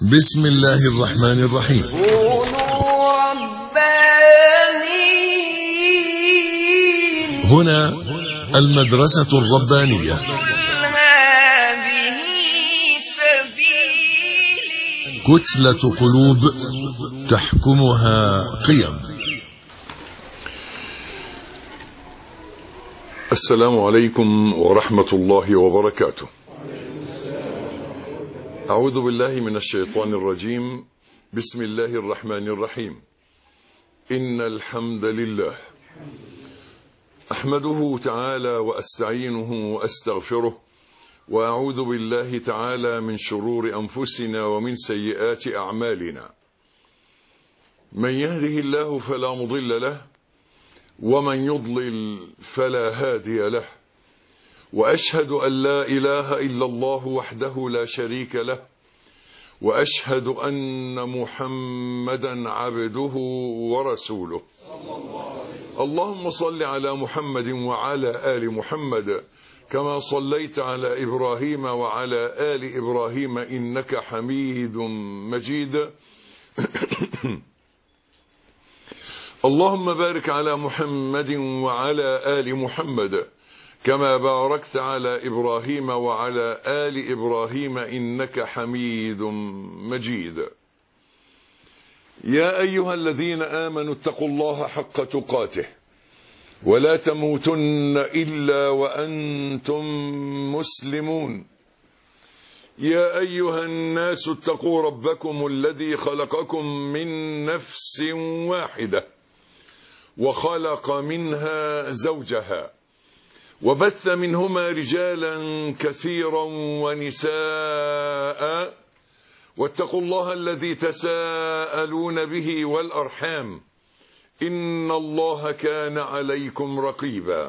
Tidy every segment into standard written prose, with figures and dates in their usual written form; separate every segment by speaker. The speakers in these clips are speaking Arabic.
Speaker 1: بسم الله الرحمن الرحيم.
Speaker 2: كونوا ربانيين.
Speaker 1: هنا المدرسة الربانية.
Speaker 2: هذه سبيلي.
Speaker 1: كتلة قلوب تحكمها قيم.
Speaker 3: السلام عليكم ورحمة الله وبركاته. أعوذ بالله من الشيطان الرجيم. بسم الله الرحمن الرحيم. إن الحمد لله أحمده تعالى وأستعينه وأستغفره، وأعوذ بالله تعالى من شرور أنفسنا ومن سيئات أعمالنا. من يهده الله فلا مضل له، ومن يضلل فلا هادي له، وأشهد أن لا إله إلا الله وحده لا شريك له، وأشهد أن محمدا عبده ورسوله. اللهم صل على محمد وعلى آل محمد كما صليت على إبراهيم وعلى آل إبراهيم إنك حميد مجيد. اللهم بارك على محمد وعلى آل محمد كما باركت على إبراهيم وعلى آل إبراهيم إنك حميد مجيد. يا أيها الذين آمنوا اتقوا الله حق تقاته ولا تموتن إلا وأنتم مسلمون. يا أيها الناس اتقوا ربكم الذي خلقكم من نفس واحدة وخلق منها زوجها وبث منهما رجالا كثيرا ونساء، واتقوا الله الذي تساءلون به والأرحام إن الله كان عليكم رقيبا.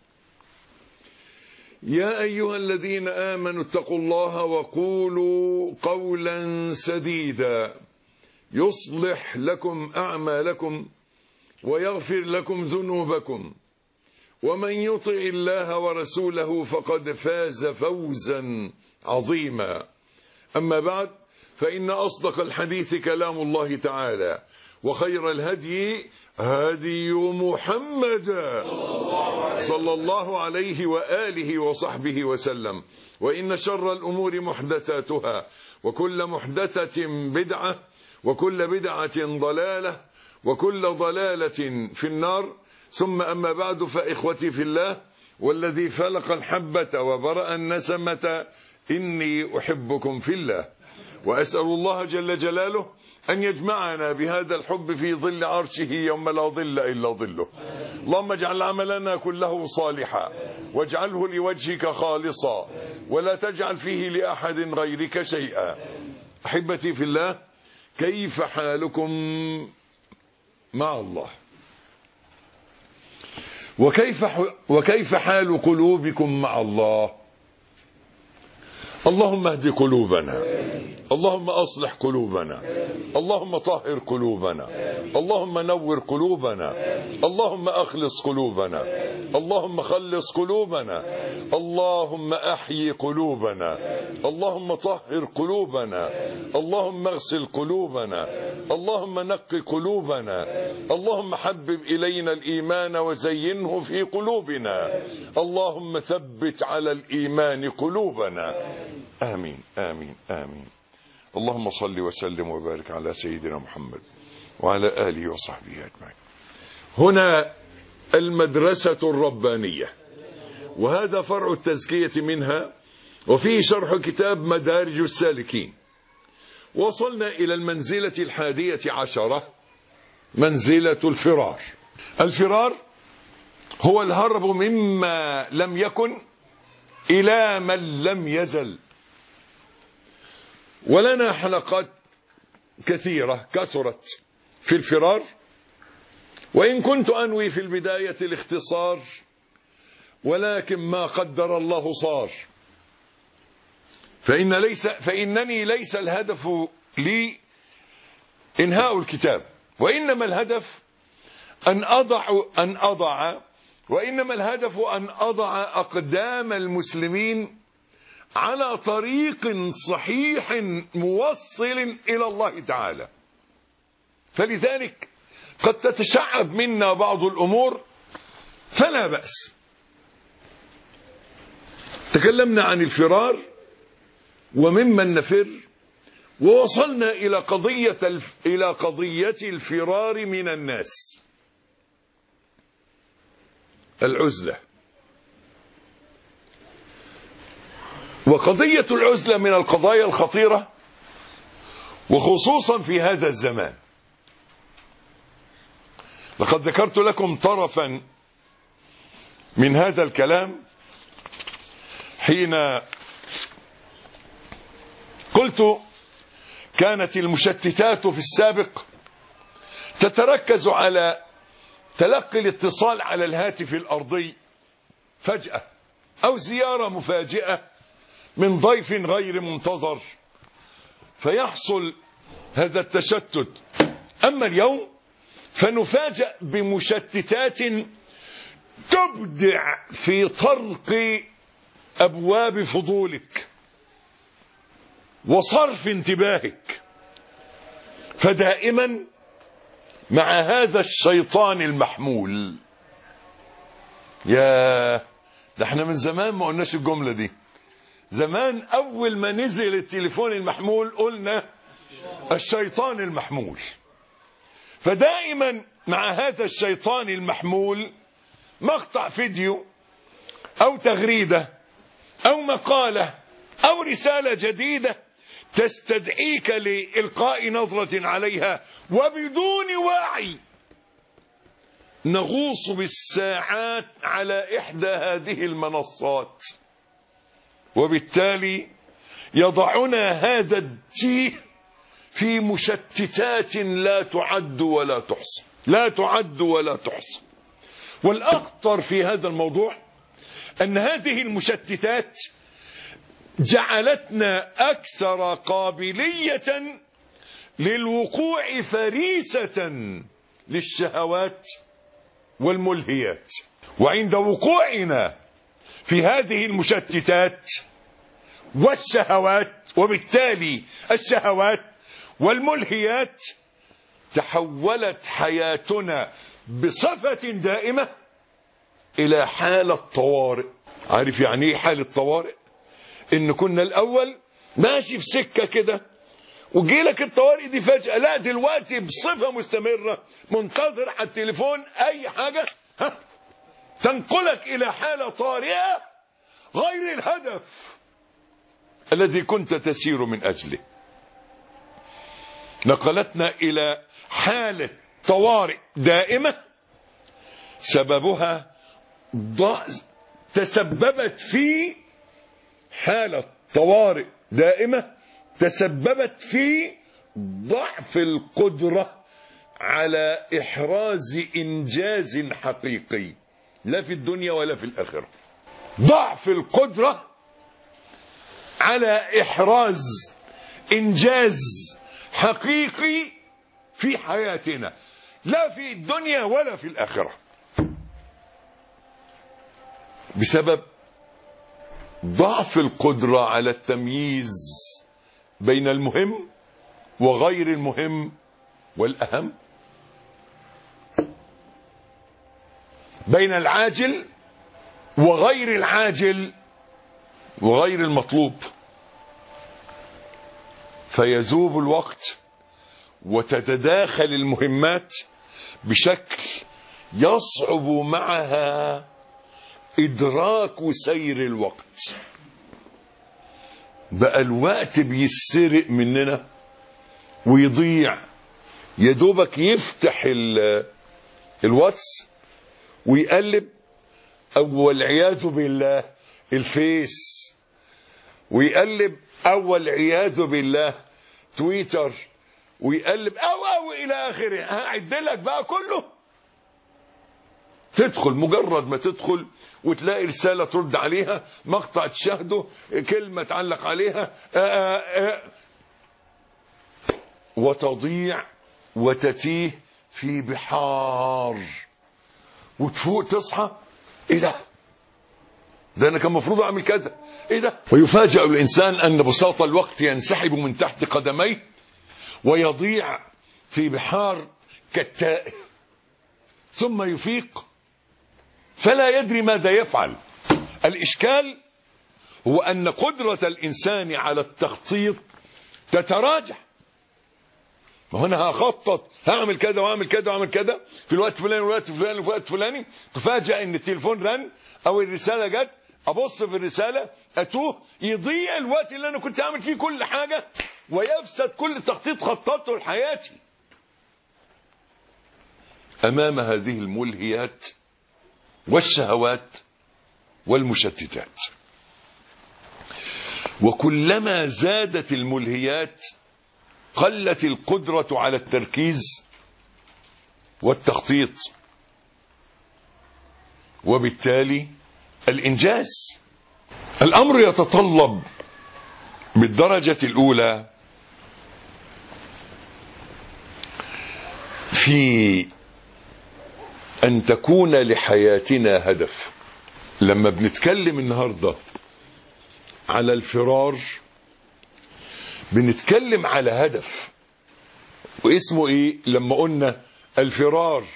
Speaker 3: يا أيها الذين آمنوا اتقوا الله وقولوا قولا سديدا يصلح لكم أعمالكم ويغفر لكم ذنوبكم، ومن يطع الله ورسوله فقد فاز فوزا عظيما. أما بعد، فإن أصدق الحديث كلام الله تعالى، وخير الهدي هدي محمد صلى الله عليه وآله وصحبه وسلم. وإن شر الأمور محدثاتها، وكل محدثة بدعة، وكل بدعة ضلالة، وكل ضلالة في النار. ثم أما بعد، فإخوتي في الله، والذي فلق الحبة وبرأ النسمة، إني أحبكم في الله، وأسأل الله جل جلاله أن يجمعنا بهذا الحب في ظل عرشه يوم لا ظل إلا ظله. اللهم اجعل عملنا كله صالحا، واجعله لوجهك خالصا، ولا تجعل فيه لأحد غيرك شيئا. أحبتي في الله، كيف حالكم مع الله؟ وكيف حال قلوبكم مع الله؟ اللهم اهد قلوبنا، اللهم أصلح قلوبنا، اللهم طهر قلوبنا، اللهم نور قلوبنا، اللهم أخلص قلوبنا، اللهم خلص قلوبنا، اللهم أحيي قلوبنا، اللهم طهر قلوبنا، اللهم اغسل قلوبنا، اللهم نق قلوبنا، اللهم حبب إلينا الإيمان وزينه في قلوبنا، اللهم ثبت على الإيمان قلوبنا. آمين آمين آمين. اللهم صل وسلم وبارك على سيدنا محمد وعلى آله وصحبه أجمعين. هنا المدرسة الربانية، وهذا فرع التزكية منها، وفيه شرح كتاب مدارج السالكين. وصلنا إلى المنزلة 11، منزلة الفرار. الفرار هو الهرب مما لم يكن إلى من لم يزل. ولنا حلقات كثيرة كثرت في الفرار، وإن كنت أنوي في البداية الاختصار، ولكن ما قدر الله صار. فإنني ليس الهدف لي إنهاء الكتاب، وإنما الهدف أن أضع أقدام المسلمين على طريق صحيح موصل إلى الله تعالى. فلذلك قد تتشعب منا بعض الأمور فلا بأس. تكلمنا عن الفرار وممن نفر، ووصلنا إلى قضية الفرار من الناس، العزلة. وقضية العزلة من القضايا الخطيرة، وخصوصا في هذا الزمان. لقد ذكرت لكم طرفا من هذا الكلام حين قلت كانت المشتتات في السابق تتركز على تلقي الاتصال على الهاتف الأرضي فجأة، أو زيارة مفاجئة من ضيف غير منتظر، فيحصل هذا التشتت. أما اليوم فنفاجأ بمشتتات تبدع في طرق أبواب فضولك وصرف انتباهك. فدائما مع هذا الشيطان المحمول. يا ده احنا من زمان ما قلناش الجملة دي. زمان أول ما نزل التليفون المحمول قلنا الشيطان المحمول. فدائما مع هذا الشيطان المحمول مقطع فيديو أو تغريدة أو مقالة أو رسالة جديدة تستدعيك لإلقاء نظرة عليها، وبدون وعي نغوص بالساعات على إحدى هذه المنصات، وبالتالي يضعنا هذا التيه في مشتتات لا تعد ولا تحصى، لا تعد ولا تحصى. والأخطر في هذا الموضوع أن هذه المشتتات جعلتنا أكثر قابلية للوقوع فريسة للشهوات والملهيات. وعند وقوعنا في هذه المشتتات والشهوات، وبالتالي الشهوات والملهيات، تحولت حياتنا بصفة دائمة إلى حالة طوارئ. عارف يعني ايه حالة طوارئ؟ إن كنا الأول ماشي في سكة كده وجيلك الطوارئ دي فجأة، لا دلوقتي بصفة مستمرة منتظر على التليفون أي حاجة تنقلك إلى حالة طارئة غير الهدف الذي كنت تسير من أجله. نقلتنا إلى حالة طوارئ دائمة سببها تسببت في حالة طوارئ دائمة تسببت في ضعف القدرة على إحراز إنجاز حقيقي، لا في الدنيا ولا في الآخرة. ضعف القدرة على إحراز إنجاز حقيقي في حياتنا، لا في الدنيا ولا في الآخرة، بسبب ضعف القدرة على التمييز بين المهم وغير المهم والأهم، بين العاجل وغير العاجل وغير المطلوب. فيذوب الوقت وتتداخل المهمات بشكل يصعب معها إدراك سير الوقت. بقى الوقت بيسرق مننا ويضيع. يدوبك يفتح الواتس ويقلب، أو والعياذ بالله الفيس، ويقلب أو والعياذ بالله تويتر، ويقلب أو إلى آخره. هعدلك بقى كله. تدخل، مجرد ما تدخل وتلاقي رسالة ترد عليها، مقطع تشاهده، كلمة تعلق عليها، وتضيع وتتيه في بحار. وتفوق تصحى، ايه ده؟ ده انا كان المفروض اعمل كذا، ايه ده؟ ويفاجأ الانسان ان بساط الوقت ينسحب من تحت قدميه ويضيع في بحار كالتائه، ثم يفيق فلا يدري ماذا يفعل. الإشكال هو أن قدرة الإنسان على التخطيط تتراجع. وهنا هخطط، هعمل كذا وهعمل كذا وهعمل كذا في الوقت الفلاني والوقت الفلاني والوقت الفلاني، تفاجأ ان التليفون رن او الرسالة جت، ابص في الرسالة اتوه، يضيع الوقت اللي انا كنت اعمل فيه كل حاجة، ويفسد كل تخطيط خططته لحياتي. امام هذه الملهيات والشهوات والمشتتات، وكلما زادت الملهيات قلت القدرة على التركيز والتخطيط، وبالتالي الإنجاز. الأمر يتطلب بالدرجة الأولى في أن تكون لحياتنا هدف. لما بنتكلم النهاردة على الفرار بنتكلم على هدف، واسمه ايه؟ لما قلنا الفرار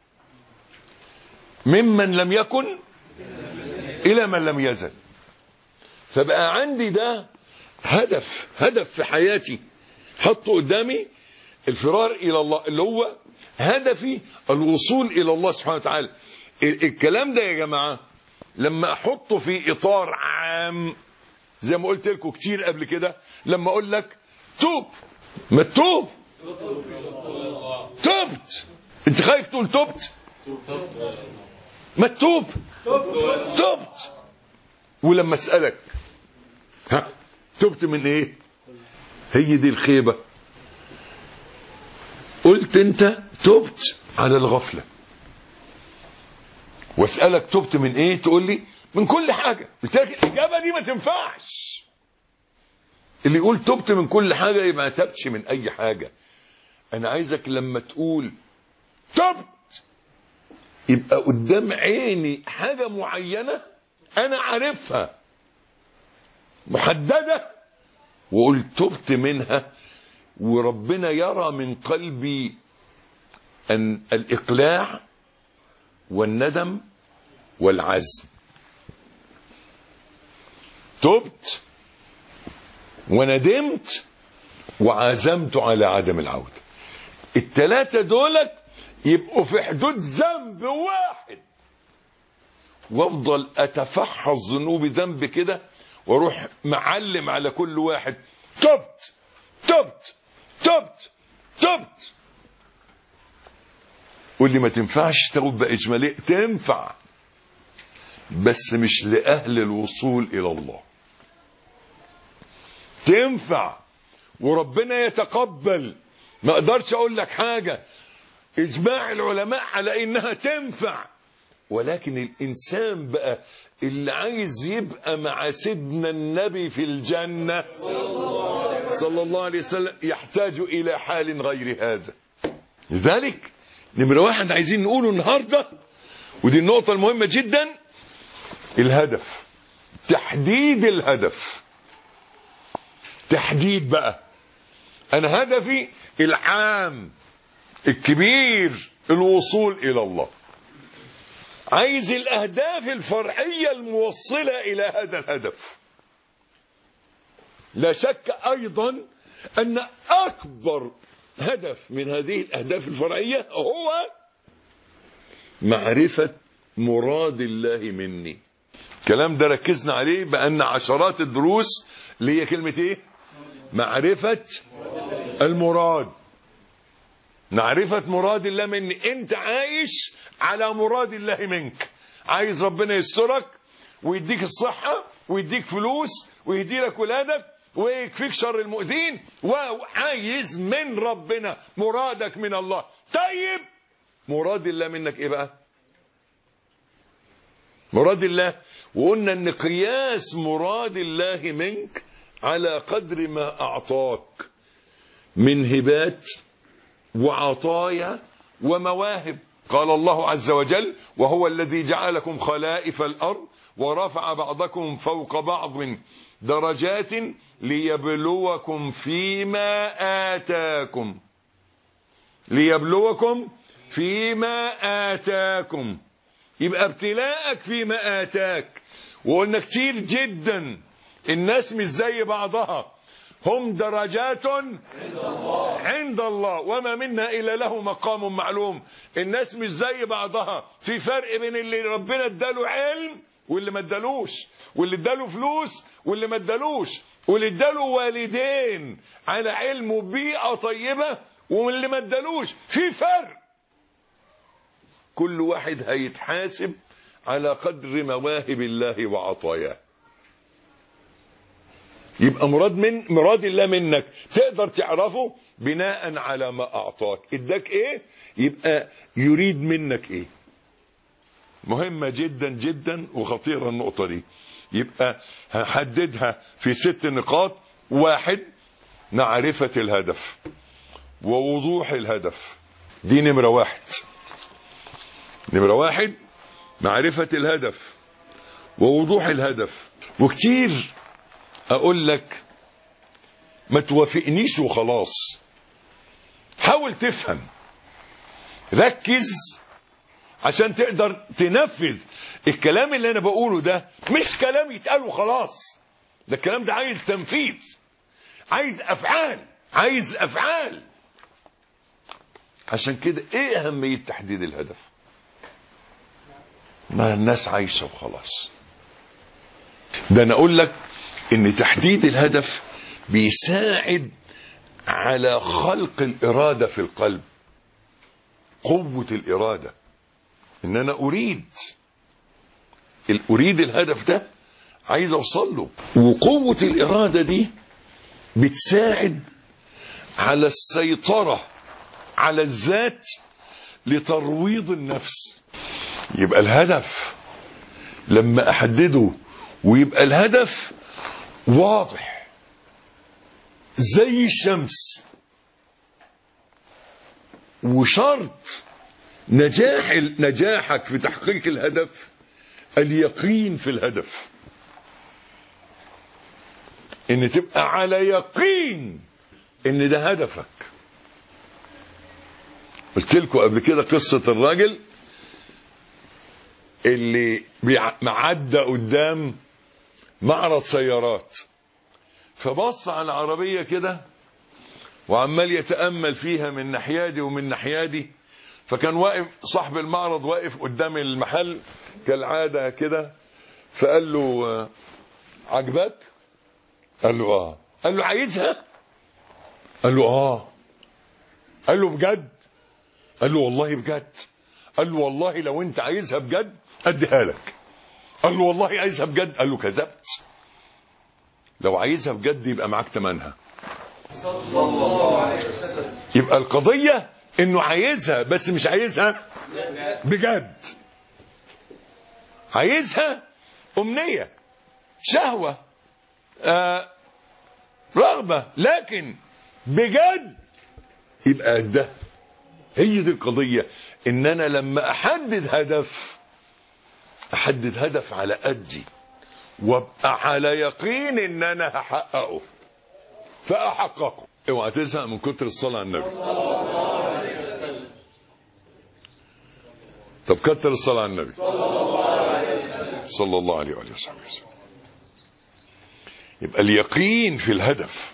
Speaker 3: ممن لم يكن الى من لم يزل، فبقى عندي ده هدف في حياتي حطه قدامي، الفرار الى الله، اللي هو هدفي الوصول الى الله سبحانه وتعالى. الكلام ده يا جماعة لما احطه في اطار عام، زي ما قلت لكم كتير قبل كده، لما اقول لك توب، ما تتوب، تبت، انت خايف تقول تبت؟ ما تتوب، تبت. ولما اسالك ها تبت من ايه؟ هي دي الخيبة، قلت انت تبت على الغفلة. واسالك تبت من ايه؟ تقول لي من كل حاجة. قلت لك الاجابة دي ما تنفعش. اللي يقول تبت من كل حاجة يبقى ما تبتش من اي حاجة. انا عايزك لما تقول تبت يبقى قدام عيني حاجة معينة انا عارفها محددة، وقلت تبت منها، وربنا يرى من قلبي ان الاقلاع والندم والعزم. تبت وندمت وعزمت على عدم العودة. الثلاثة دولت يبقوا في حدود ذنب واحد، وافضل اتفحص ذنوب ذنب كده واروح معلم على كل واحد تبت تبت تبت تبت. قول لي ما تنفعش توبة إجمالية؟ تنفع، بس مش لأهل الوصول إلى الله. تنفع وربنا يتقبل. ما اقدرش اقول لك حاجة اجماع العلماء على انها تنفع، ولكن الانسان بقى اللي عايز يبقى مع سيدنا النبي في الجنة صلى الله عليه وسلم يحتاج الى حال غير هذا. لذلك نمرة واحد عايزين نقوله النهاردة، ودي النقطة المهمة جدا، الهدف، تحديد الهدف. تحديد بقى، انا هدفي العام الكبير الوصول الى الله. عايز الاهداف الفرعية الموصلة الى هذا الهدف. لا شك ايضا ان اكبر هدف من هذه الاهداف الفرعية هو معرفة مراد الله مني. الكلام ده ركزنا عليه بأن عشرات الدروس اللي هي كلمة ايه؟ معرفة المراد. معرفة مراد الله مني. انت عايش على مراد الله منك. عايز ربنا يسترك ويديك الصحة ويديك فلوس ويهدي لك ولادك ويكفيك شر المؤذين، وعايز من ربنا مرادك من الله. طيب مراد الله منك ايه بقى؟ مراد الله، وقلنا ان قياس مراد الله منك على قدر ما اعطاك من هبات وعطايا ومواهب. قال الله عز وجل: وهو الذي جعلكم خلائف الأرض ورفع بعضكم فوق بعض درجات ليبلوكم فيما آتاكم. ليبلوكم فيما آتاكم، يبقى ابتلاءك فيما آتاك. وقلنا كتير جدا الناس مش زي بعضها، هم درجات عند الله وما منا إلا له مقام معلوم. الناس مش زي بعضها، في فرق بين اللي ربنا اداله علم واللي ما ادالوش، واللي اداله فلوس واللي ما ادالوش، واللي اداله والدين على علم وبيئة طيبة واللي ما ادالوش، في فرق. كل واحد هيتحاسب على قدر مواهب الله وعطاياه. يبقى مراد الله منك تقدر تعرفه بناء على ما أعطاك. اداك ايه يبقى يريد منك ايه. مهمة جدا جدا وخطيرة النقطة دي. يبقى هحددها في 6 نقاط. 1، معرفة الهدف ووضوح الهدف. دي نمرة 1. نمرة 1 معرفة الهدف ووضوح الهدف. وكتير اقول لك ما توافقنيش وخلاص، حاول تفهم، ركز عشان تقدر تنفذ الكلام اللي انا بقوله. ده مش كلام يتقال وخلاص، ده الكلام ده عايز تنفيذ، عايز افعال. عشان كده ايه اهمية تحديد الهدف؟ ما الناس عايشة وخلاص. ده انا اقول لك ان تحديد الهدف بيساعد على خلق الإرادة في القلب. قوة الإرادة ان انا اريد الهدف ده، عايز اوصل له. وقوة الإرادة دي بتساعد على السيطرة على الذات لترويض النفس. يبقى الهدف لما احدده ويبقى الهدف واضح زي الشمس، وشرط نجاحك في تحقيق الهدف اليقين في الهدف، ان تبقى على يقين ان ده هدفك. قلت لكم قبل كده قصة الراجل اللي معدى قدام معرض سيارات، فبص على العربية كده وعمال يتأمل فيها من ناحية ومن ناحية. فكان واقف صاحب المعرض واقف قدام المحل كالعادة كده، فقال له: عجبك؟ قال له: اه. قال له: عايزها؟ قال له: اه. قال له: بجد؟ قال له: والله بجد. قال له: والله لو انت عايزها بجد اديها لك. قال له: والله عايزها بجد. قال له: كذبت، لو عايزها بجد يبقى معاك تمنها. صلى الله عليه وسلم. يبقى القضية انه عايزها بس مش عايزها بجد، عايزها أمنية، شهوة، رغبة، لكن بجد يبقى ده. هي دي القضية، ان انا لما احدد هدف على قدي وابقى على يقين ان انا هحققه فاحققه. اوعى تزهق من كتر الصلاة على النبي. طب كتر الصلاة على النبي صلى الله عليه وآله وسلم. يبقى اليقين في الهدف.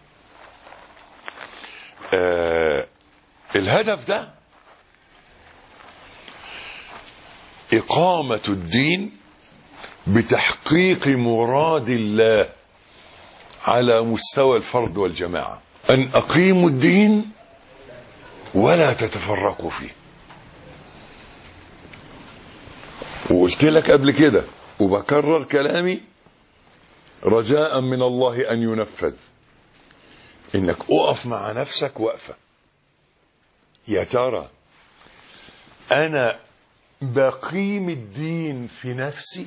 Speaker 3: الهدف ده إقامة الدين بتحقيق مراد الله على مستوى الفرد والجماعة. أن أقيموا الدين ولا تتفرقوا فيه. وقلت لك قبل كده وبكرر كلامي رجاء من الله أن ينفذ، إنك أقف مع نفسك وقفة. يا ترى أنا بقيم الدين في نفسي؟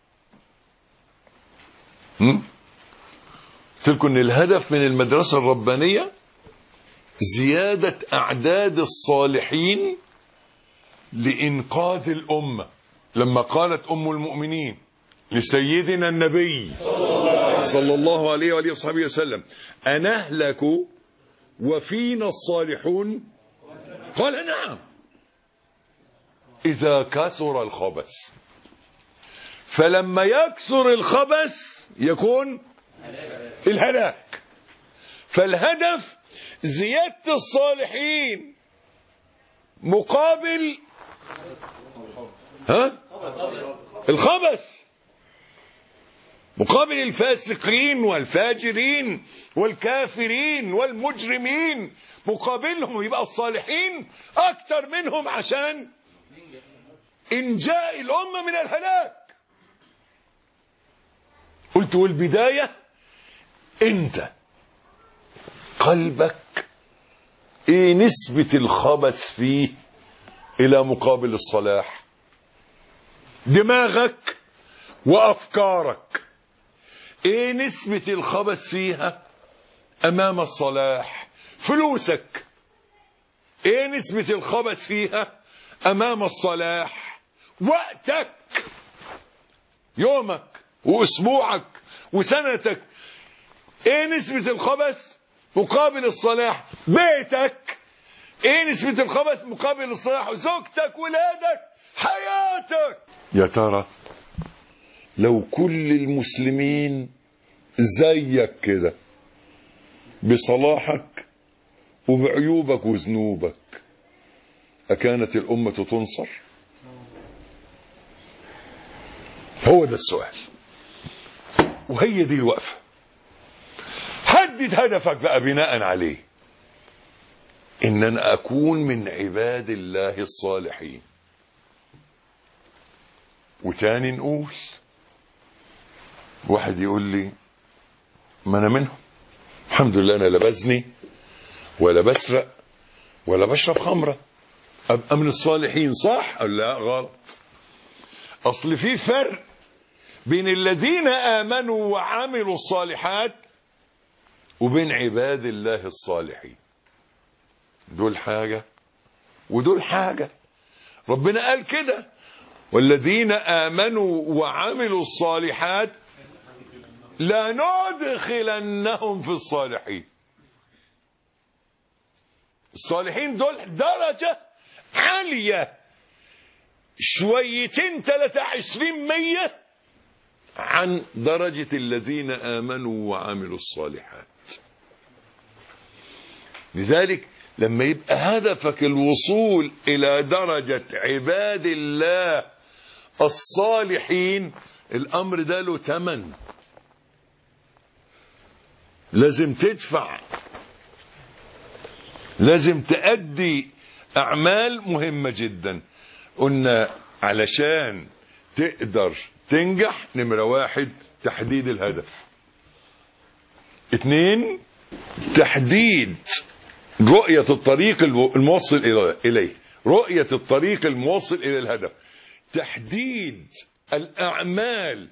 Speaker 3: قلت لكم ان الهدف من المدرسة الربانية زيادة أعداد الصالحين لإنقاذ الأمة. لما قالت أم المؤمنين لسيدنا النبي صلى الله عليه وآله وصحبه وسلم: أنهلك وفينا الصالحون؟ قال: نعم، إذا كثر الخبث. فلما يكثر الخبث يكون الهلاك. فالهدف زيادة الصالحين مقابل الخبث، مقابل الفاسقين والفاجرين والكافرين والمجرمين، مقابلهم يبقى الصالحين أكتر منهم عشان إنجاء الأمة من الهلاك. قلت والبداية أنت قلبك إيه نسبة الخبث فيه إلى مقابل الصلاح؟ دماغك وأفكارك إيه نسبة الخبث فيها أمام الصلاح؟ فلوسك إيه نسبة الخبث فيها أمام الصلاح؟ وقتك، يومك وأسبوعك وسنتك إيه نسبة الخبث مقابل الصلاح؟ بيتك إيه نسبة الخبث مقابل الصلاح؟ زوجتك، ولادك، حياتك. يا ترى لو كل المسلمين زيك كده بصلاحك وبعيوبك وذنوبك أكانت الأمة تنصر؟ هو ده السؤال، وهي دي الوقفة. حدد هدفك بقى بناء عليه. إن أنا أكون من عباد الله الصالحين. وتاني نقول، واحد يقول لي: ما أنا منهم، الحمد لله، أنا لا بزني ولا بسرق ولا بشرب خمرة، أبقى من الصالحين. صح أو لا؟ غلط. أصل في فرق بين الذين آمنوا وعملوا الصالحات وبين عباد الله الصالحين. دول حاجة ودول حاجة. ربنا قال كده: والذين آمنوا وعملوا الصالحات لا ندخلنهم في الصالحين. الصالحين دول درجة عالية شويتين 23% عن درجة الذين آمنوا وعملوا الصالحات. لذلك لما يبقى هدفك الوصول إلى درجة عباد الله الصالحين، الأمر ده له ثمن، لازم تدفع، لازم تأدي أعمال مهمة جدا. قلنا علشان تقدر تنجح: نمرة 1 تحديد الهدف، 2 تحديد رؤية الطريق الموصل إليه، رؤية الطريق الموصل إلى الهدف، تحديد الأعمال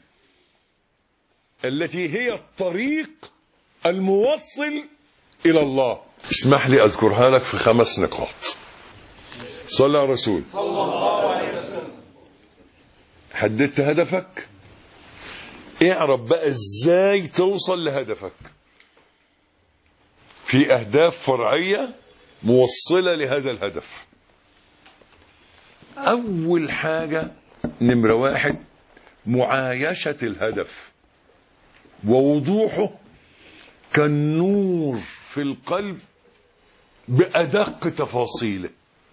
Speaker 3: التي هي الطريق الموصل إلى الله. اسمح لي أذكرها لك في 5 نقاط. صلى على الرسول صلى الله عليه وسلم. حددت هدفك، اعرف بقى ازاي توصل لهدفك. في أهداف فرعية موصلة لهذا الهدف. أول حاجة نمرة 1 معايشة الهدف ووضوحه كالنور في القلب بأدق تفاصيله.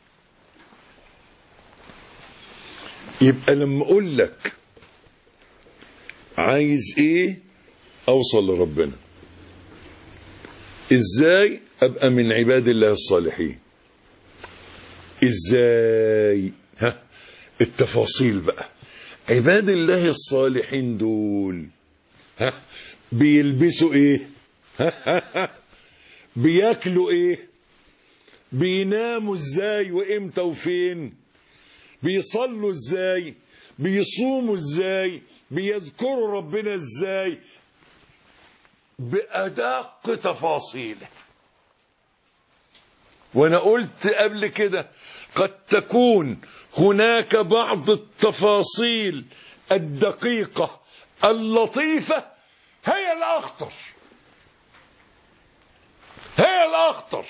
Speaker 3: يبقى لما أقول لك عايز إيه أوصل لربنا، إزاي أبقى من عباد الله الصالحين، إزاي التفاصيل بقى. عباد الله الصالحين دول بيلبسوا إيه، بياكلوا إيه، بيناموا إزاي وإمتى وفين، بيصلوا إزاي، بيصوموا إزاي، بيذكروا ربنا إزاي، بأدق تفاصيله. وأنا قلت قبل كده قد تكون هناك بعض التفاصيل الدقيقة اللطيفة هي الأخطر، هي الأخطر.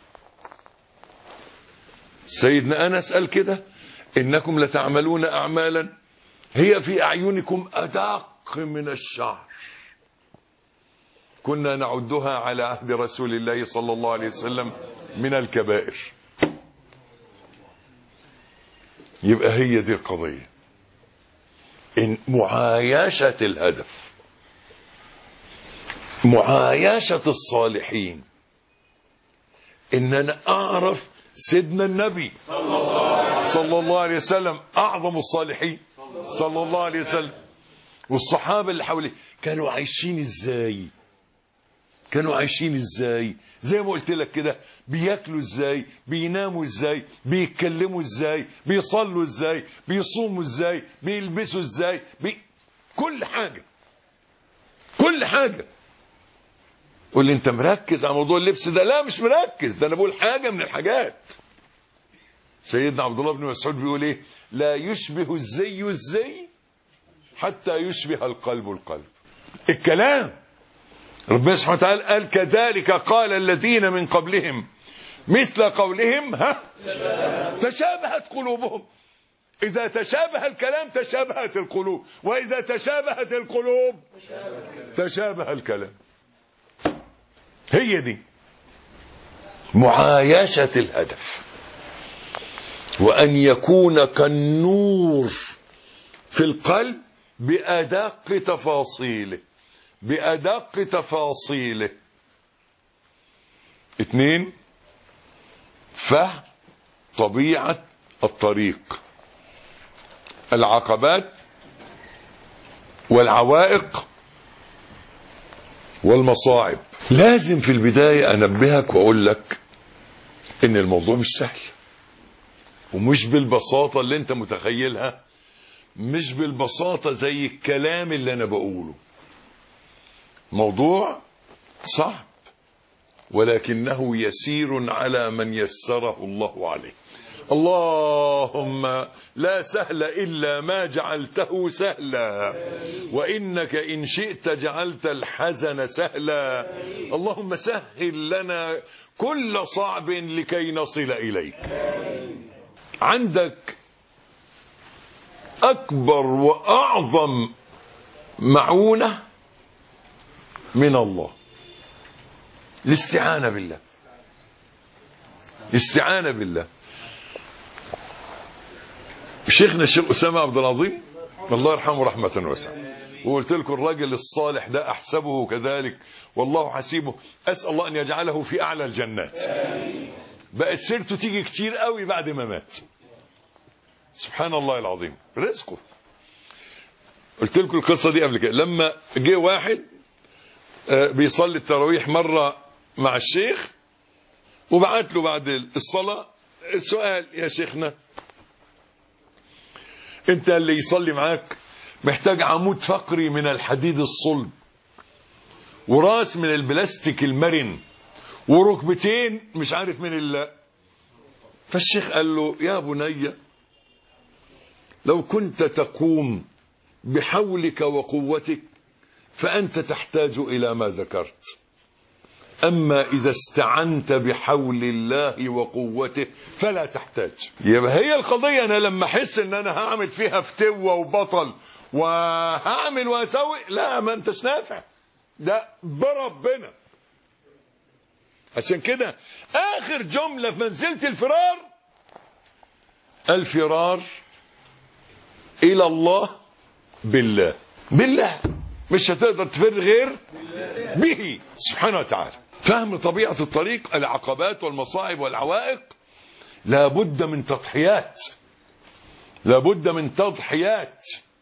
Speaker 3: سيدنا أنس قال كده: إنكم لتعملون أعمالا هي في أعينكم أدق من الشعر كنا نعدها على عهد رسول الله صلى الله عليه وسلم من الكبائر. يبقى هي دي القضية، إن معايشة الهدف، معايشة الصالحين، إن أنا أعرف سيدنا النبي صلى الله عليه وسلم أعظم الصالحين صلى الله عليه وسلم، والصحابة اللي حواليه كانوا عايشين إزاي، كانوا عايشين إزاي، زي ما قلت لك كده، بياكلوا إزاي، بيناموا إزاي، بيتكلموا إزاي، بيصلوا إزاي، بيصوموا إزاي، بيلبسوا إزاي، كل حاجة، كل حاجة. قول لي أنت مركز على موضوع اللبس ده؟ لا مش مركز، ده أنا بقول حاجة من الحاجات. سيدنا عبد الله بن مسعود بيقول إيه؟ لا يشبه الزي الزي حتى يشبه القلب القلب. الكلام ربنا سبحانه وتعالى قال: كذلك قال الذين من قبلهم مثل قولهم تشابهت قلوبهم. إذا تشابه الكلام تشابهت القلوب، وإذا تشابهت القلوب تشابه الكلام. هي دي معايشة الهدف، وأن يكون كالنور في القلب بأدق تفاصيله، بأدق تفاصيله. 2 فهم طبيعة الطريق، العقبات والعوائق والمصاعب. لازم في البداية أنبهك وأقول لك إن الموضوع مش سهل، ومش بالبساطة اللي أنت متخيلها، مش بالبساطة زي الكلام اللي أنا بقوله. موضوع صعب، ولكنه يسير على من يسره الله عليه. اللهم لا سهل إلا ما جعلته سهلا، وإنك إن شئت جعلت الحزن سهلا. اللهم سهل لنا كل صعب لكي نصل إليك. عندك أكبر وأعظم معونة من الله، الاستعانة بالله، الاستعانة بالله. شيخنا الشيخ أسامة عبد العظيم الله يرحمه رحمة واسعة، وقلت لكم الراجل الصالح ده أحسبه كذلك والله حسيبه، أسأل الله أن يجعله في أعلى الجنات. بقت سيرته تيجي كتير قوي بعد ما مات، سبحان الله العظيم، رزقه. قلت لكم القصة دي قبل كده، لما جه واحد بيصلي التراويح مرة مع الشيخ، وبعت له بعد الصلاة السؤال: يا شيخنا انت اللي يصلي معاك محتاج عمود فقري من الحديد الصلب، وراس من البلاستيك المرن، وركبتين مش عارف من فالشيخ قال له: يا بني، لو كنت تقوم بحولك وقوتك فأنت تحتاج إلى ما ذكرت، أما إذا استعنت بحول الله وقوته فلا تحتاج. يبقى هي القضية، أنا لما أحس أن أنا هعمل فيها فتوة وبطل وهعمل وأسوي، لا، ما أنتش نافع، ده بربنا. عشان كده آخر جملة في منزلة الفرار: الفرار إلى الله بالله. بالله، مش هتقدر تفر غير به سبحانه وتعالى. فهم طبيعة الطريق، العقبات والمصاعب والعوائق، لابد من تضحيات، لابد من تضحيات.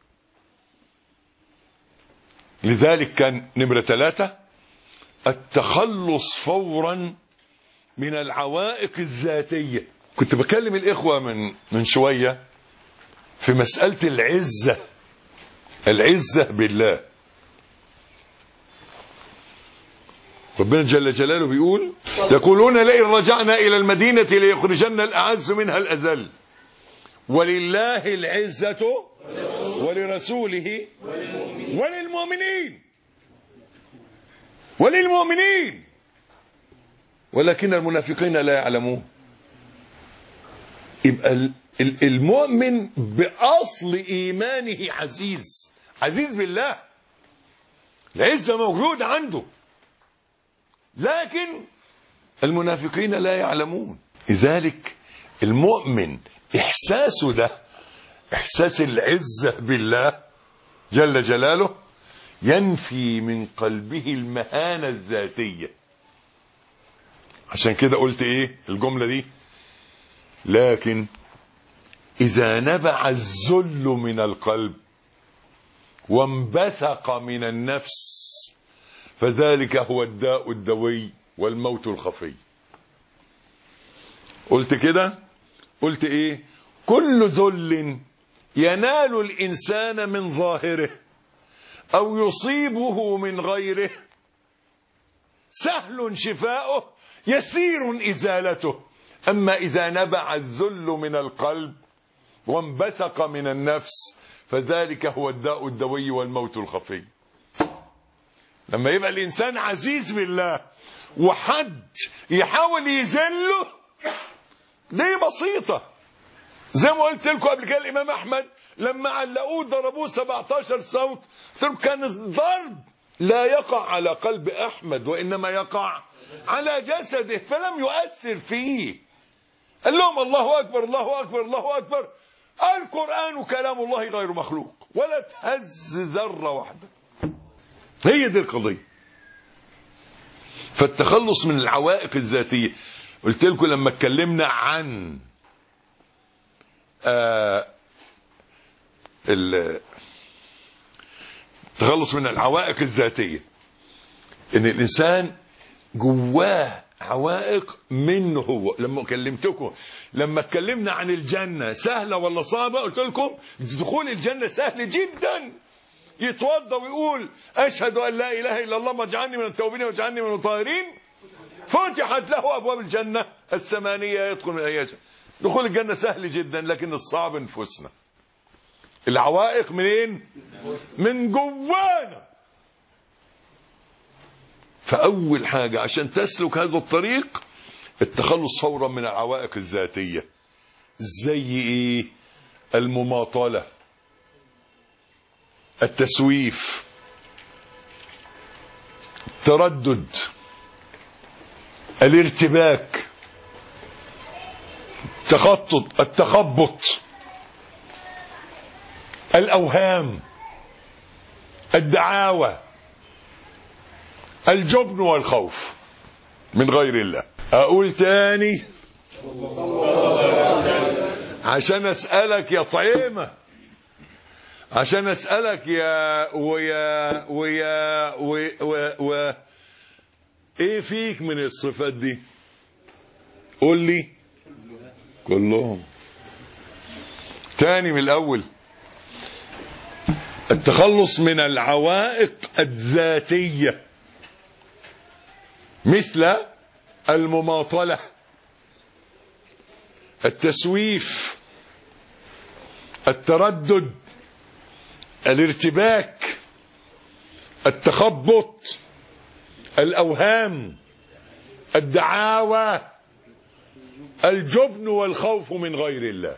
Speaker 3: لذلك كان نمرة 3 التخلص فورا من العوائق الذاتية. كنت بكلم الإخوة من شوية في مسألة العزة، العزة بالله. ربنا جل جلاله بيقول: يقولون لئن رجعنا إلى المدينة ليخرجن الأعز منها الأذل ولله العزة ولرسوله وللمؤمنين ولكن المنافقين لا يعلمون. يبقى المؤمن بأصل إيمانه عزيز بالله، العزة موجودة عنده، لكن المنافقين لا يعلمون. لذلك المؤمن إحساسه ده، إحساس العزة بالله جل جلاله، ينفي من قلبه المهانة الذاتية. عشان كده قلت ايه الجملة دي؟ لكن إذا نبع الذل من القلب وانبثق من النفس فذلك هو الداء الدوي والموت الخفي. قلت كده؟ قلت ايه؟ كل ذل ينال الإنسان من ظاهره أو يصيبه من غيره سهل شفاؤه يسير إزالته. أما إذا نبع الذل من القلب وانبثق من النفس فذلك هو الداء الدوي والموت الخفي. لما يبقى الإنسان عزيز بالله وحد يحاول يذله، دي بسيطة. زي ما قلت لكم قبل كده، الإمام أحمد لما علقوه ضربوه 17 صوت، قلت لكم كان الضرب لا يقع على قلب أحمد وإنما يقع على جسده، فلم يؤثر فيه. قال لهم الله أكبر الله أكبر الله أكبر، القرآن كلام الله غير مخلوق، ولا تهز ذرة واحدة. هي دي القضية. فالتخلص من العوائق الذاتية، قلت لكم لما اتكلمنا عن التخلص من العوائق الذاتية، ان الانسان جواه عوائق منه هو. لما اتكلمنا عن الجنة سهلة ولا صعبة، قلت لكم دخول الجنة سهل جدا. يتوضى ويقول أشهد أن لا إله إلا الله واجعلني من التوابين واجعلني من المطهرين، فتحت له أبواب الجنة الثمانية يدخل من أي شيء. دخول الجنة سهل جدا، لكن الصعب نفوسنا. العوائق منين؟ من جوانا. فأول حاجة عشان تسلك هذا الطريق التخلص فورا من العوائق الذاتية. زي ايه؟ المماطلة، التسويف، التردد، الارتباك، التخبط، الأوهام، الدعاوى، الجبن والخوف من غير الله. أقول تاني عشان أسألك يا طعيمة، عشان أسألك يا إيه فيك من الصفات دي؟ قول لي. كلهم. تاني من الأول. التخلص من العوائق الذاتية مثل المماطلة، التسويف، التردد، الارتباك، التخبط، الأوهام، الدعاوى، الجبن والخوف من غير الله.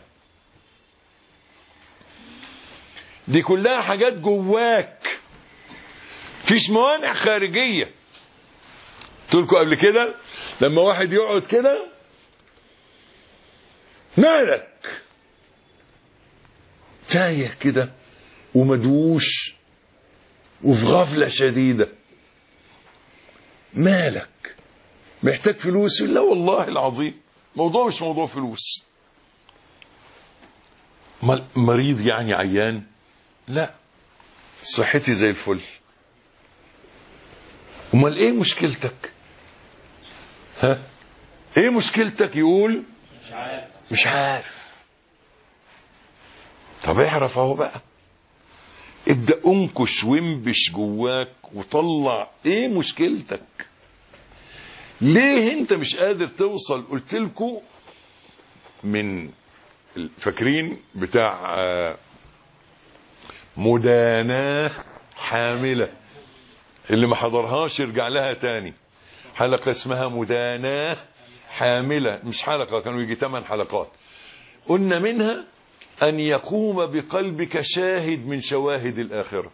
Speaker 3: دي كلها حاجات جواك، فيش موانع خارجية. قلت لكم قبل كده لما واحد يقعد كده، مالك تايه كده ومدووش وفي غفلة شديدة، مالك؟ محتاج فلوس؟ لا والله العظيم موضوع مش موضوع فلوس. مريض يعني عيان؟ لا، صحتي زي الفل. امال ايه مشكلتك؟ ها؟ ايه مشكلتك؟ يقول مش عارف. طب اعرف اهو بقى، ابدأ انكش وانبش جواك وطلع ايه مشكلتك. ليه انت مش قادر توصل؟ قلت لكم من فاكرين بتاع مداناة حاملة؟ اللي ما حضرهاش يرجع لها تاني. حلقة اسمها مداناة حاملة، مش حلقة، كانوا يجي 8 حلقات. قلنا منها أن يقوم بقلبك شاهد من شواهد الآخرة.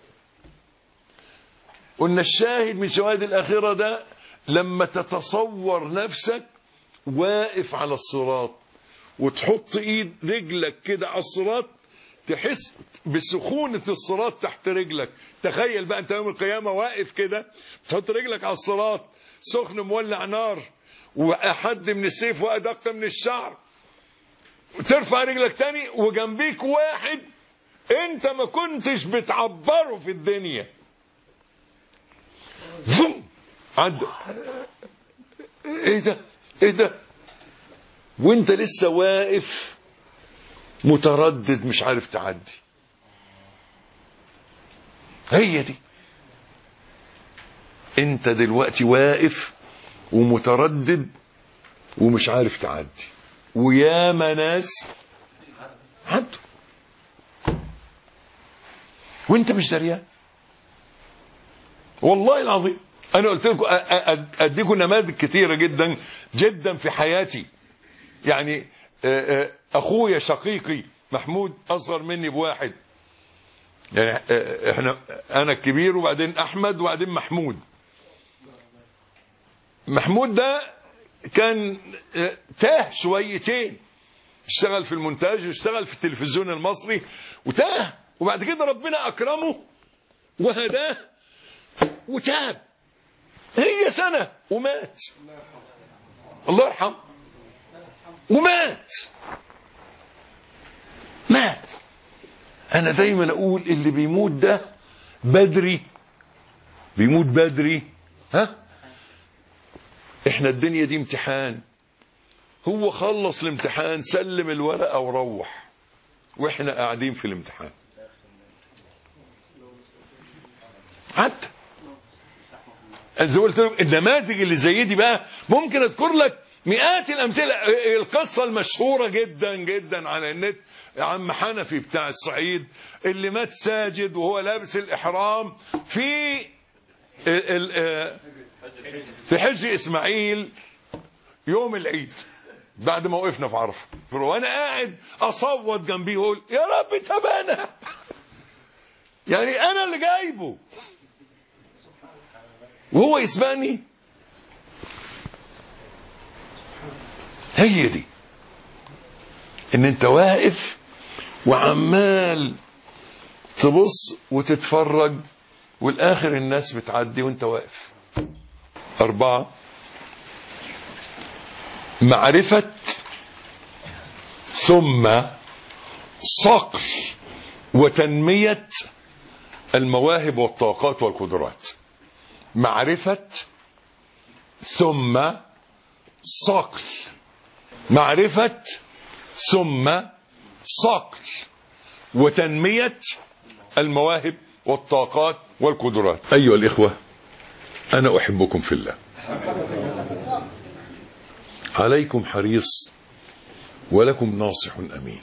Speaker 3: قلنا الشاهد من شواهد الآخرة ده لما تتصور نفسك واقف على الصراط وتحط ايد رجلك كده على الصراط، تحس بسخونة الصراط تحت رجلك. تخيل بقى انت يوم القيامة واقف كده، تحط رجلك على الصراط سخن مولع نار وأحد من السيف وأدق من الشعر، ترفع رجلك تاني وجنبيك واحد انت ما كنتش بتعبره في الدنيا، عدى. ايه ده ايه ده؟ وانت لسه واقف متردد مش عارف تعدي. هي دي، انت دلوقتي واقف ومتردد ومش عارف تعدي، وياما ناس عدوا وانت مش دريان. والله العظيم انا قلت لكم اديكم نماذج كثيره جدا جدا في حياتي. يعني اخويا شقيقي محمود اصغر مني بواحد، يعني انا الكبير وبعدين احمد وبعدين محمود. محمود ده كان تاه شويتين، اشتغل في المونتاج واشتغل في التلفزيون المصري وتاه، وبعد كده ربنا اكرمه وهداه وتاب. هي سنة ومات، الله يرحمه، ومات. انا دايما اقول اللي بيموت ده بدري، بيموت بدري. ها، احنا الدنيا دي امتحان، هو خلص الامتحان سلم الورقة وروح، واحنا قاعدين في الامتحان. حتى زي ما قلت لك النماذج اللي زي دي بقى ممكن اذكر لك مئات الامثله. القصه المشهوره جدا جدا على النت، عم حنفي بتاع الصعيد اللي مات ساجد وهو لابس الاحرام في حج اسماعيل يوم العيد بعد ما وقفنا في عرفه، وانا قاعد اصوت جنبيه اقول يا رب تبانا، يعني انا اللي جايبه وهو يسبقني. هي دي، ان انت واقف وعمال تبص وتتفرج والاخر الناس بتعدي وانت واقف. 4 معرفة ثم صقل وتنمية المواهب والطاقات والقدرات. معرفة ثم صقل، معرفة ثم صقل وتنمية المواهب والطاقات والقدرات. أيها الإخوة، أنا أحبكم في الله، عليكم حريص ولكم ناصح أمين.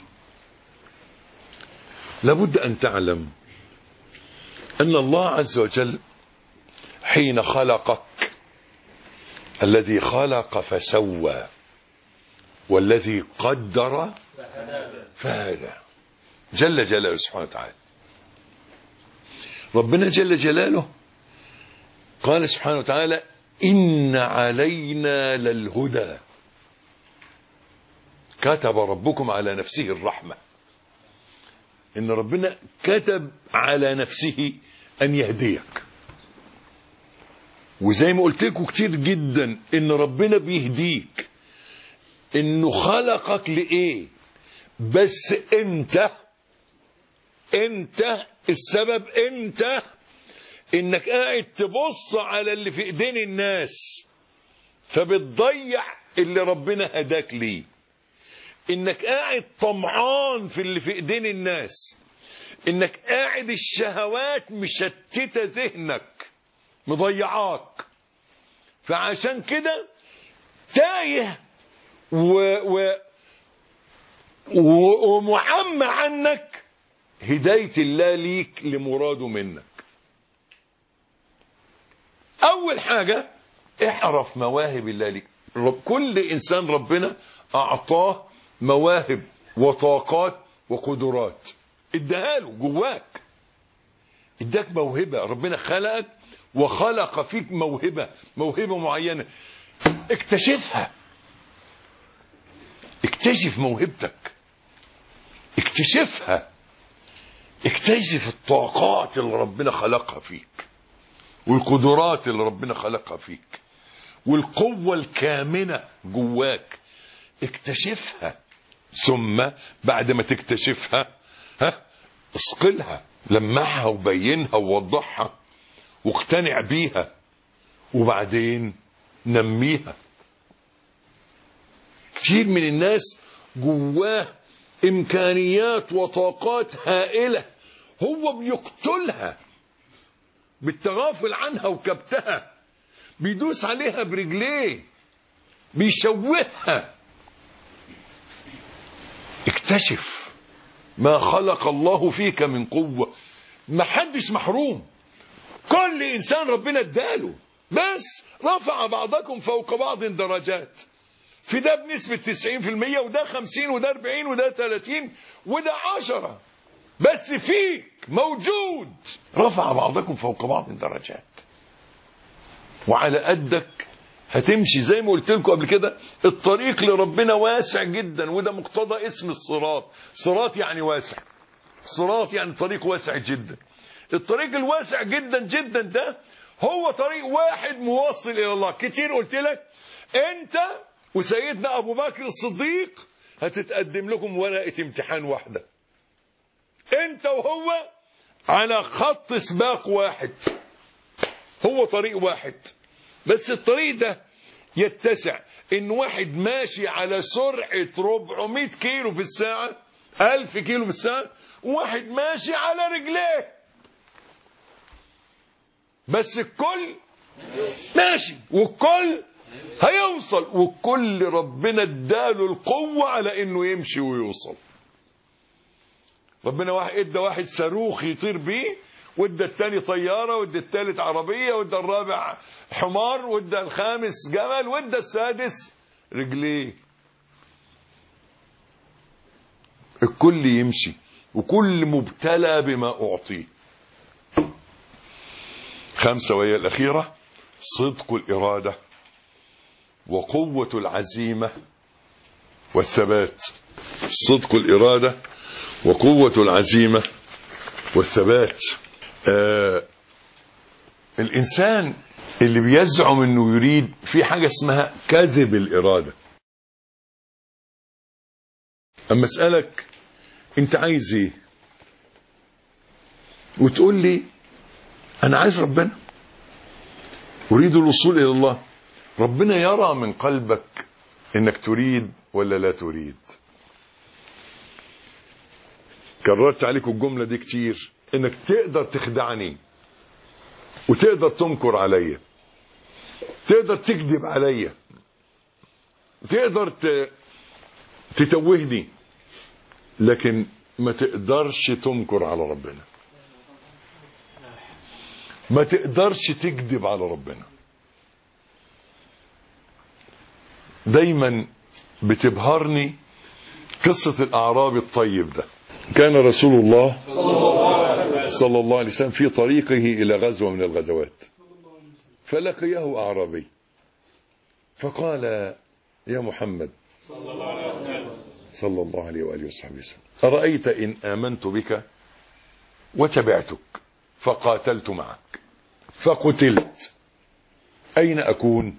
Speaker 3: لابد أن تعلم أن الله عز وجل حين خلقك، الذي خلق فسوى والذي قدر فهدى، جل جلاله سبحانه وتعالى. ربنا جل جلاله قال سبحانه وتعالى إن علينا للهدى، كتب ربكم على نفسه الرحمة. إن ربنا كتب على نفسه أن يهديك. وزي ما قلت لكم كتير جدا إن ربنا بيهديك، إنه خلقك لإيه؟ بس أنت السبب، أنت إنك قاعد تبص على اللي في إيدين الناس فبتضيع اللي ربنا هداك ليه. إنك قاعد طمعان في اللي في إيدين الناس، إنك قاعد الشهوات مشتتة ذهنك مضيعاك، فعشان كده تايه ومعمى عنك هداية الله ليك لمراده منك. أول حاجة اعرف مواهب الله ليك. كل إنسان ربنا أعطاه مواهب وطاقات وقدرات، اداها له جواك. اداك موهبة، ربنا خلقك وخلق فيك موهبة معينة، اكتشفها. اكتشف موهبتك، اكتشفها، اكتشف الطاقات اللي ربنا خلقها فيك والقدرات اللي ربنا خلقها فيك والقوة الكامنة جواك، اكتشفها. ثم بعد ما تكتشفها اصقلها، لمعها وبينها ووضحها واقتنع بيها، وبعدين نميها. كتير من الناس جواه إمكانيات وطاقات هائلة، هو بيقتلها بالتغافل عنها وكبتها، بيدوس عليها برجليه، بيشوهها. اكتشف ما خلق الله فيك من قوة. ما حدش محروم، كل إنسان ربنا اداله، بس رفع بعضكم فوق بعض درجات. في ده بنسبة 90%، وده 50، وده 40، وده 30، وده 10، بس فيك موجود. رفع بعضكم فوق بعض درجات، وعلى قدك هتمشي. زي ما قلت لكم قبل كده، الطريق لربنا واسع جدا، وده مقتضى اسم الصراط. صراط يعني واسع، صراط يعني طريق واسع جدا. الطريق الواسع جدا جدا ده هو طريق واحد موصل إلى الله. كتير قلت لك انت وسيدنا أبو بكر الصديق هتتقدم لكم ورقة امتحان واحدة، انت وهو على خط سباق واحد، هو طريق واحد، بس الطريق ده يتسع ان واحد ماشي على سرعة 400 كيلو في الساعة، 1000 كيلو في الساعة، وواحد ماشي على رجليه، بس الكل ماشي والكل هيوصل، والكل ربنا اداله القوة على انه يمشي ويوصل. ربنا ادى واحد صاروخ يطير بيه، وادى التاني طيارة، وادى التالت عربية، وادى الرابع حمار، وادى الخامس جمل، وادى السادس رجليه. الكل يمشي، وكل مبتلى بما أعطيه. 5 وهي الأخيرة: صدق الإرادة وقوة العزيمة والثبات. صدق الإرادة وقوة العزيمة والثبات. الإنسان اللي بيزعم أنه يريد، في حاجة اسمها كذب الإرادة. أما أسألك أنت عايز إيه، وتقول لي أنا عايز ربنا، أريد الوصول إلى الله، ربنا يرى من قلبك إنك تريد ولا لا تريد. كررت عليكم الجملة دي كتير، إنك تقدر تخدعني وتقدر تمكر عليا، تقدر تكذب عليا، تقدر تتوهني، لكن ما تقدرش تمكر على ربنا، ما تقدرش تكذب على ربنا. دايما بتبهرني قصة الأعرابي الطيب ده. كان رسول الله صلى الله عليه وسلم في طريقه إلى غزوة من الغزوات، فلقيه أعرابي فقال: يا محمد صلى الله عليه وآله وصحبه وسلم، أرأيت إن آمنت بك وتبعتك فقاتلت معك فقتلت، أين أكون؟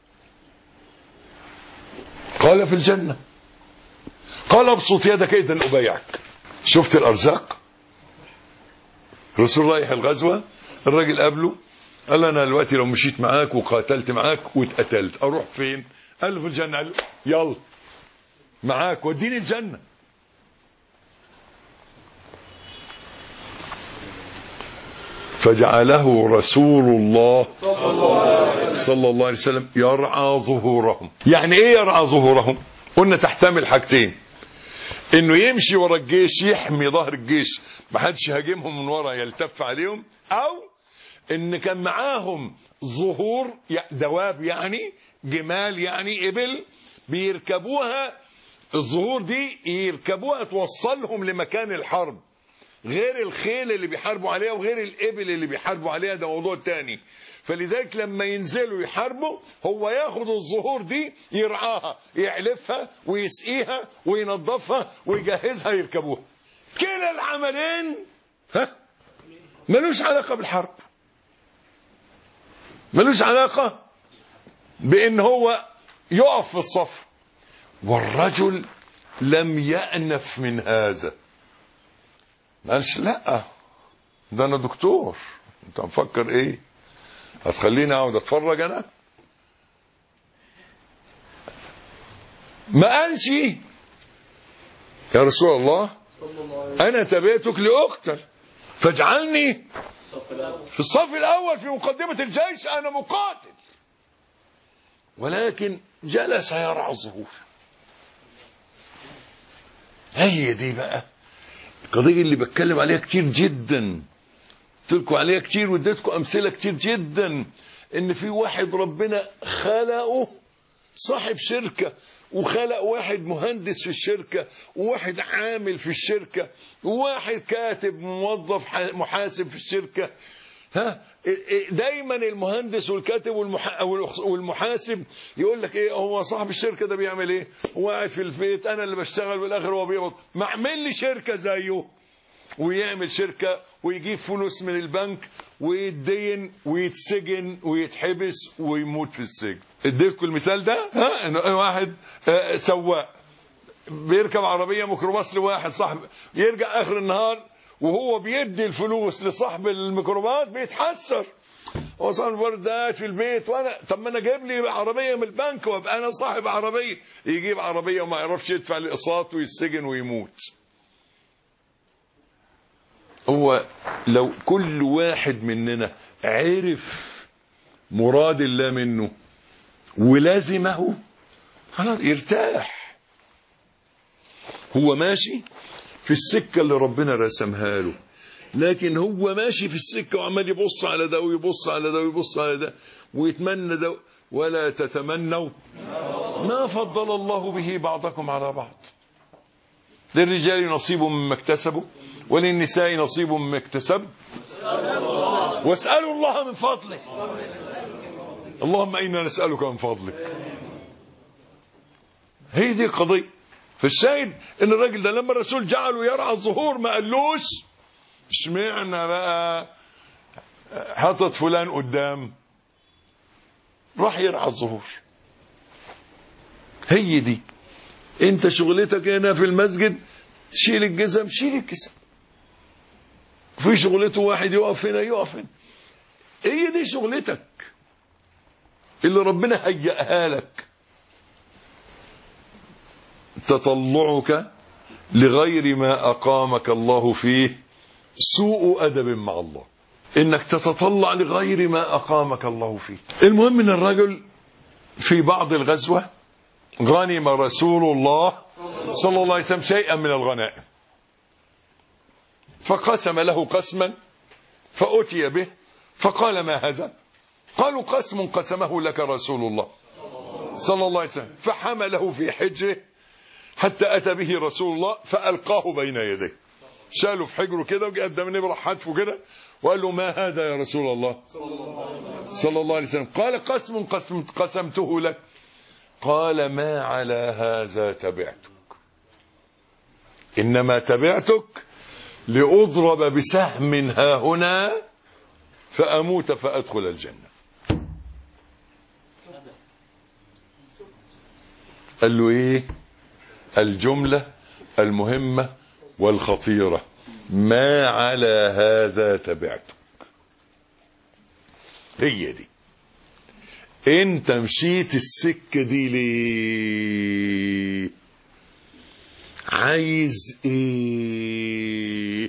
Speaker 3: قال: في الجنة. قال: ابسط يدك إذن أبايعك. شفت الأرزاق؟ رسول رايح الغزوة، الراجل قابله قال له: أنا دلوقتي لو مشيت معاك وقاتلت معاك واتقتلت أروح فين؟ قال له: في الجنة. قال له: يلا معاك وديني الجنة. فجعله رسول الله صلى الله عليه وسلم يرعى ظهورهم. يعني ايه يرعى ظهورهم؟ قلنا تحتمل حاجتين: انه يمشي ورا الجيش يحمي ظهر الجيش ما حدش هاجمهم من ورا يلتف عليهم، او ان كان معاهم ظهور دواب يعني جمال يعني ابل بيركبوها، الظهور دي يركبوها توصلهم لمكان الحرب، غير الخيل اللي بيحاربوا عليها وغير الابل اللي بيحاربوا عليها، ده موضوع تاني. فلذلك لما ينزلوا يحاربوا هو ياخد الظهور دي يرعاها يعلفها ويسقيها وينظفها ويجهزها يركبوها. كلا العملين ملوش علاقة بالحرب، ملوش علاقة بان هو يقف في الصف. والرجل لم يأنف من هذا، ما قالش لا ده انا دكتور، انت مفكر ايه هتخليني اقعد اتفرج انا؟ ما قالش يا رسول الله انا تبعتك لاقتل فاجعلني في الصف الاول في مقدمة الجيش، انا مقاتل. ولكن جلس يرعى الظهور. هي دي بقى القضية اللي بتكلم عليها كتير جدا، قلت لكم عليها كتير واديتكم امثله كتير جدا. ان في واحد ربنا خلقه صاحب شركه، وخلق واحد مهندس في الشركه، وواحد عامل في الشركه، وواحد كاتب موظف محاسب في الشركه. دايما المهندس والكاتب والمحاسب يقول لك ايه هو صاحب الشركه ده بيعمل ايه؟ هو قاعد في البيت انا اللي بشتغل والاخر هو بيقبض، ما اعمل لي شركه زيه. ويعمل شركة ويجيب فلوس من البنك ويتدين ويتسجن ويتحبس ويموت في السجن. اديتكم المثال ده انه واحد سواق بيركب عربية ميكروباص لواحد صاحب، يرجع اخر النهار وهو بيدي الفلوس لصاحب الميكروباص بيتحسر، هو صاحب الورد في البيت وانا طب ما انا جايب لي عربية من البنك وابقى انا صاحب عربية، يجيب عربية وما يعرفش يدفع الاقساط ويتسجن ويموت. هو لو كل واحد مننا عرف مراد الله منه ولازمه خلاص يرتاح. هو ماشي في السكة اللي ربنا رسمها له، لكن هو ماشي في السكة وعمال يبص على ده ويبص على ده ويبص على ده ويتمنى ده. ولا تتمنوا ما فضل الله به بعضكم على بعض، للرجال نصيب مما اكتسبوا وللنساء نصيب مما اكتسب واسألوا الله من فضله. اللهم إنا نسألك من فضلك. هي دي القضية. فالشاهد ان الراجل ده لما الرسول جعله يرعى الظهور ما قالوش اشمعنى بقى حطت فلان قدام، راح يرعى الظهور. هي دي انت شغلتك هنا في المسجد شيل الجزم، شيل الجزم. في شغلته واحد يقف هنا يقف هنا. هي دي شغلتك اللي ربنا هيئها لك. تطلعك لغير ما أقامك الله فيه سوء أدب مع الله، إنك تتطلع لغير ما أقامك الله فيه. المهم إن الرجل في بعض الغزوة غنم رسول الله صلى الله عليه وسلم شيئا من الغنائم، فقسم له قسما فأتي به فقال ما هذا؟ قالوا قسم قسمه لك رسول الله صلى الله عليه وسلم. فحمله في حجره حتى أتى به رسول الله فألقاه بين يديه، شاله في حجره كده وجاء قدام النبي راح حدفه كده وقال له ما هذا يا رسول الله صلى الله عليه وسلم؟ قال قسم قسمته لك. قال ما على هذا تبعتك، إنما تبعتك لأضرب بسهم ها هنا فأموت فأدخل الجنة. قال له إيه الجملة المهمة والخطيرة؟ ما على هذا تبعتك. هي دي. انت مشيت السكة دي ليه؟ عايز ايه؟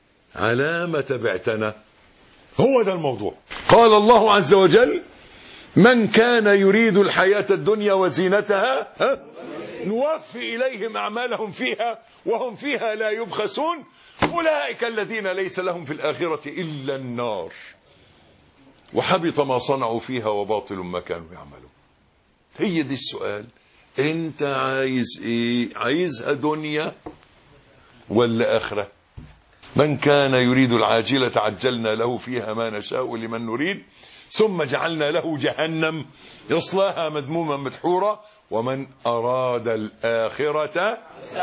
Speaker 3: على ما تبعتنا؟ هو ده الموضوع. قال الله عز وجل من كان يريد الحياة الدنيا وزينتها نوفي إليهم أعمالهم فيها وهم فيها لا يبخسون أولئك الذين ليس لهم في الآخرة إلا النار وحبط ما صنعوا فيها وباطل ما كانوا يعملون. هي دي السؤال، انت عايز ايه؟ عايزها دنيا ولا آخرة؟ من كان يريد العاجلة عجلنا له فيها ما نشاء لمن نريد ثم جعلنا له جهنم يصلاها مذموما مدحورا ومن أراد الآخرة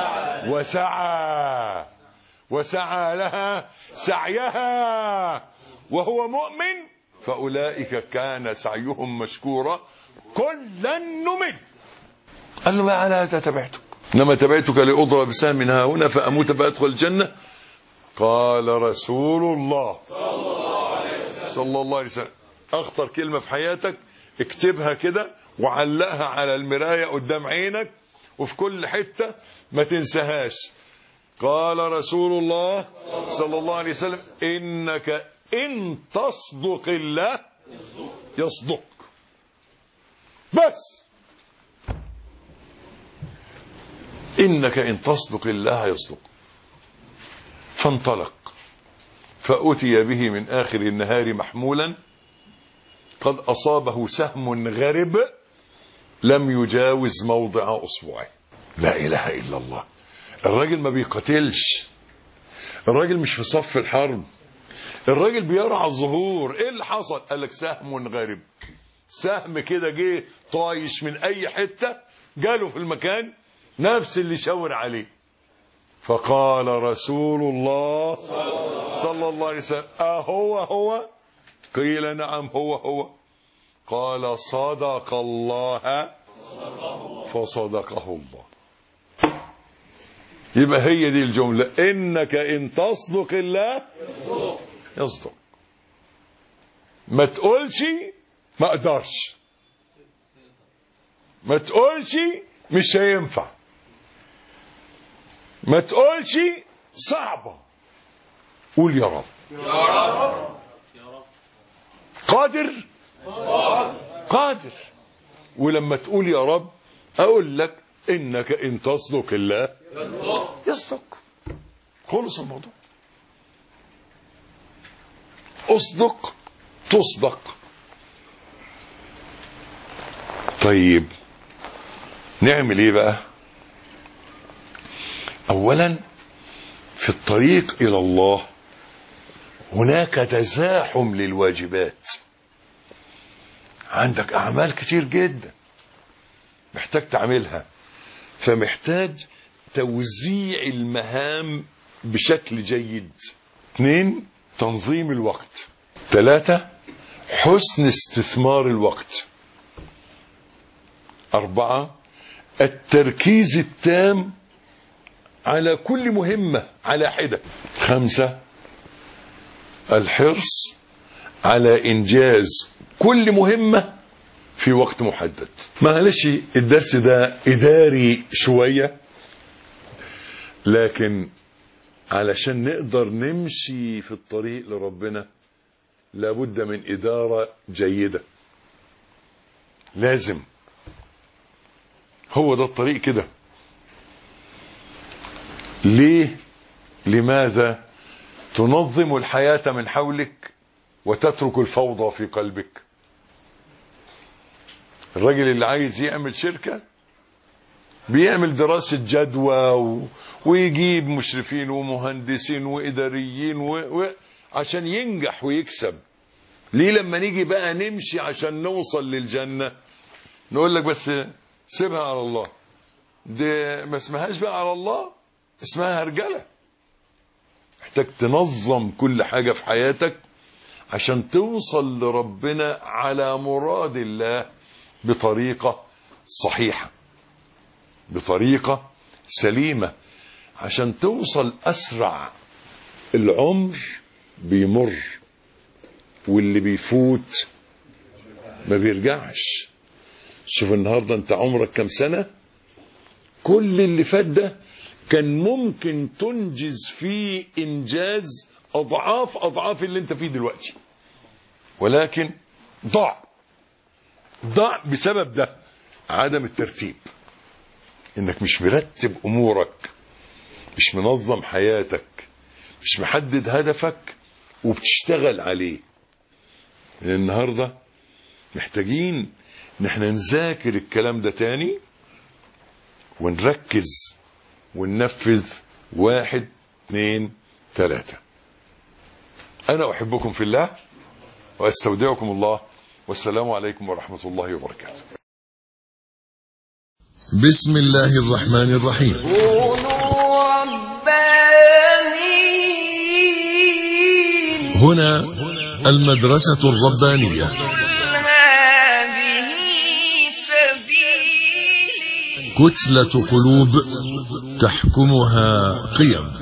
Speaker 3: وسعى لها سعيها وهو مؤمن فأولئك كان سعيهم مشكورا كلا نمد. قال له ما على تتبعتك إنما تبعتك لأضرب بسهم من ها هنا فأموت فأدخل الجنة. قال رسول الله صلى الله عليه وسلم أخطر كلمة في حياتك اكتبها كده وعلقها على المراية قدام عينك وفي كل حتة ما تنساهاش. قال رسول الله صلى الله عليه وسلم إنك إن تصدق الله يصدق. بس إنك إن تصدق الله يصدق. فانطلق فأتي به من آخر النهار محمولا قد أصابه سهم غرب لم يجاوز موضع أصبعه. لا إله إلا الله. الراجل ما بيقتلش، الراجل مش في صف الحرب، الراجل بيرعى الظهور. ايه اللي حصل؟ قال لك سهم غرب، سهم كده جه طايش من اي حته جاله في المكان نفس اللي شاور عليه. فقال رسول الله صلى الله عليه وسلم أهو؟ قيل نعم هو. قال صدق الله فصدقه الله. يبقى هي دي الجملة، إنك إن تصدق الله يصدق. ما تقولش ما اقدرش، ما تقولش مش هينفع، ما تقولش صعبة، قول يا رب. قادر. ولما تقول يا رب اقول لك انك ان تصدق الله يصدق. خلص الموضوع. اصدق تصدق. طيب نعمل ايه بقى؟ اولا في الطريق الى الله هناك تزاحم للواجبات. عندك اعمال كتير جدا محتاج تعملها، فمحتاج توزيع المهام بشكل جيد. 2 تنظيم الوقت. 3 حسن استثمار الوقت. 4 التركيز التام على كل مهمة على حدة. 5 الحرص على إنجاز كل مهمة في وقت محدد. معلش الدرس ده إداري شوية، لكن علشان نقدر نمشي في الطريق لربنا لابد من إدارة جيدة. لازم، هو ده الطريق كده. ليه؟ لماذا تنظم الحياة من حولك وتترك الفوضى في قلبك؟ الراجل اللي عايز يعمل شركة بيعمل دراسة جدوى ويجيب مشرفين ومهندسين وإداريين عشان ينجح ويكسب. ليه لما نيجي بقى نمشي عشان نوصل للجنة نقول لك بس سيبها على الله؟ دي ما اسمهاش بقى على الله، اسمها رجالة. محتاج تنظم كل حاجة في حياتك عشان توصل لربنا على مراد الله بطريقة صحيحة، بطريقة سليمة، عشان توصل أسرع. العمر بيمر واللي بيفوت ما بيرجعش. شوف النهاردة انت عمرك كم سنة، كل اللي فات ده كان ممكن تنجز فيه إنجاز أضعاف اللي انت فيه دلوقتي، ولكن ضاع. ضاع بسبب ده عدم الترتيب، انك مش مرتب امورك، مش منظم حياتك، مش محدد هدفك وبتشتغل عليه. النهاردة محتاجين ان احنا نذاكر الكلام ده تاني ونركز وننفذ. 1 2 3. انا احبكم في الله واستودعكم الله، والسلام عليكم ورحمة الله وبركاته.
Speaker 1: بسم الله الرحمن الرحيم.
Speaker 2: كونوا ربانيين.
Speaker 1: هنا المدرسة الربانية.
Speaker 2: هذه سبيلي.
Speaker 1: كتلة قلوب تحكمها قيم.